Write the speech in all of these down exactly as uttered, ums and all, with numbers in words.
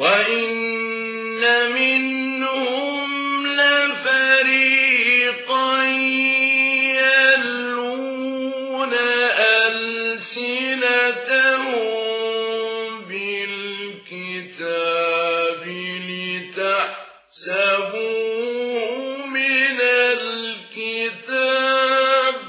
وَإِنَّ مِنْهُمْ لَفَرِيقًا يَلْوُونَ أَلْسِنَتَهُم بِالْكِتَابِ لِتَحْسَبُوهُ مِنَ الْكِتَابِ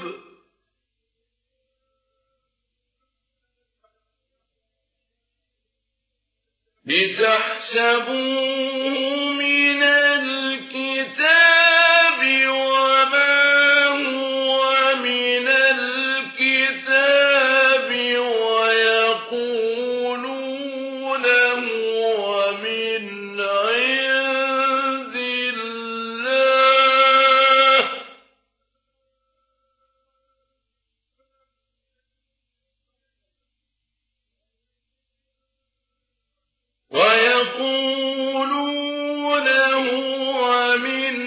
لِتَحْسَبُوهُ مِنَ الْكِتَابِ وَمَا هُوَ مِنَ الْكِتَابِ وَيَقُولُونَ هُوَ مِنْ عِندِ اللَّهِ وَيَقُولُونَ هُوَ مِنْ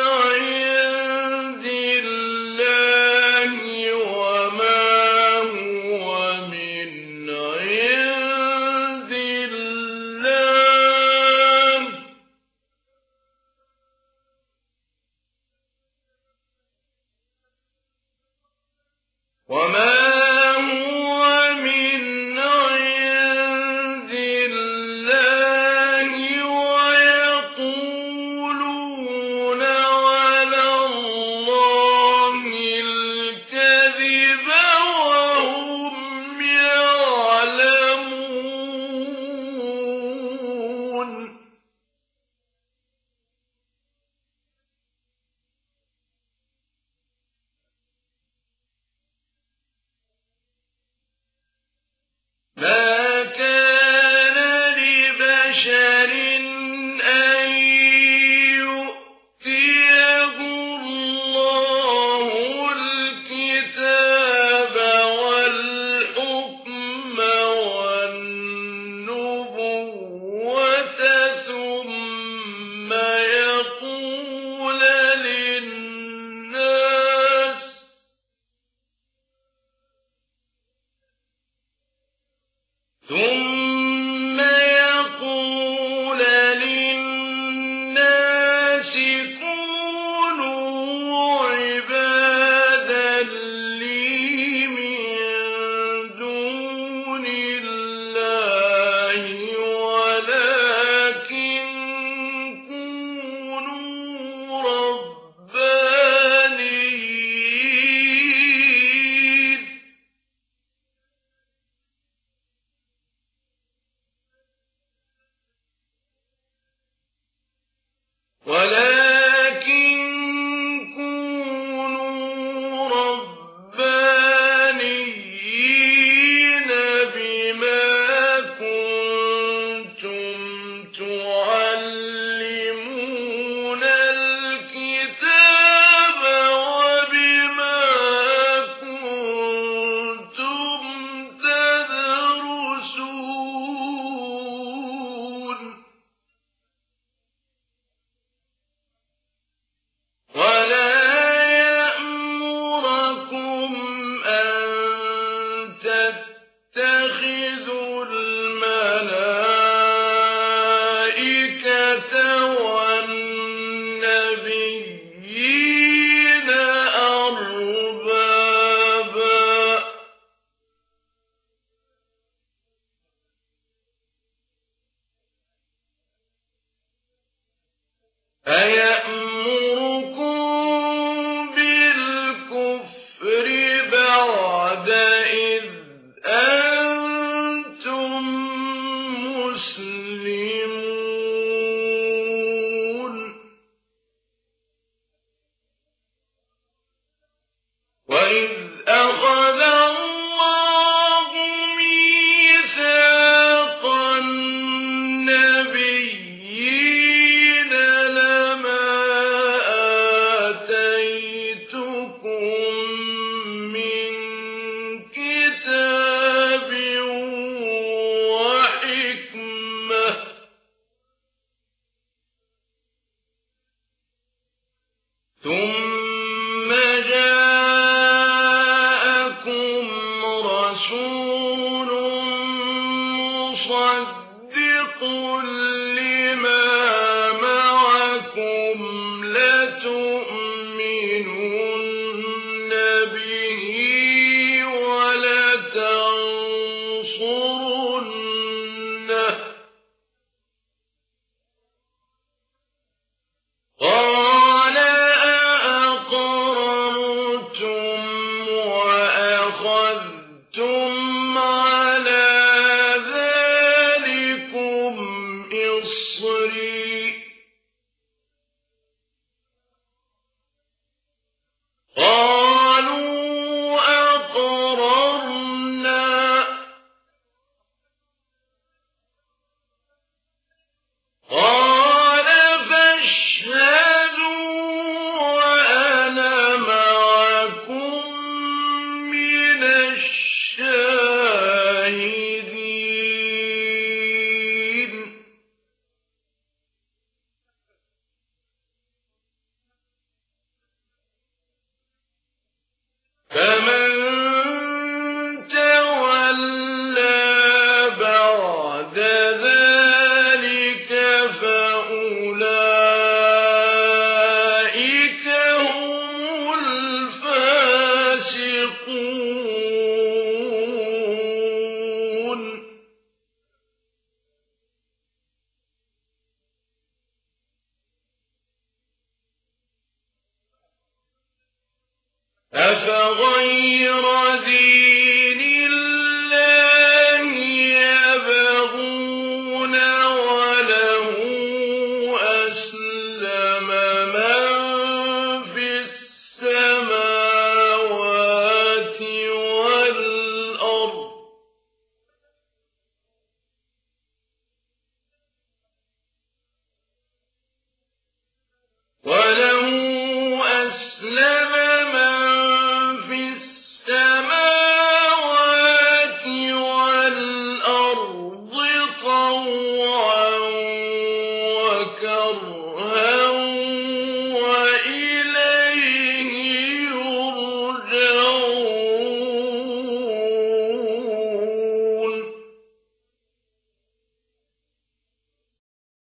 عِندِ اللَّهِ وَمَا هُوَ مِنْ عِندِ اللَّهِ وَمَا هُوَ مِنْ عِندِ اللَّهِ وَيَقُولُونَ عَلَى اللَّهِ الْكَذِبَ وَهُمْ يَعْلَمُونَ مَا كَانَ لِبَشَرٍ أَن يُؤْتِيَهُ اللَّهُ الْكِتَابَ وَالْحُكْمَ وَالنُّبُوَّةَ ثُمَّ يَقُولَ لِلنَّاسِ ثُمَّ يَقُولَ لِلنَّاسِ كُونُوا عِبَادًا لِّي مِن دُونِ اللَّهِ وَلَٰكِن كُونُوا رَبَّانِيِّينَ ولكن كونوا ربانيين بما كنتم تعلمون الكتاب وبما كنتم تدرسون ولا يأمركم أن تتخذوا الملائكة والنبيين أربابا أَيَأْمُرُكُم بِالْكُفْرِ بَعْدَ إِذْ أَنتُم مُّسْلِمُونَ وَإِذْ أَخَذَ اللَّهُ مِيثَاقَ النَّبِيِّينَ لَمَا آتَيْتُكُم مِّن كِتَابٍ وَحِكْمَةٍ ثُمَّ جَاءَكُمْ رَسُولٌ مُّصَدِّقٌ به ولتنصرنه قال أأقررتم وأخذتم على ذلكم إصري قالوا أقررنا قال فاشهدوا وأنا معكم من الشاهدين فمن تولى بعد ذلك فأولئك هم الفاسقون أفغير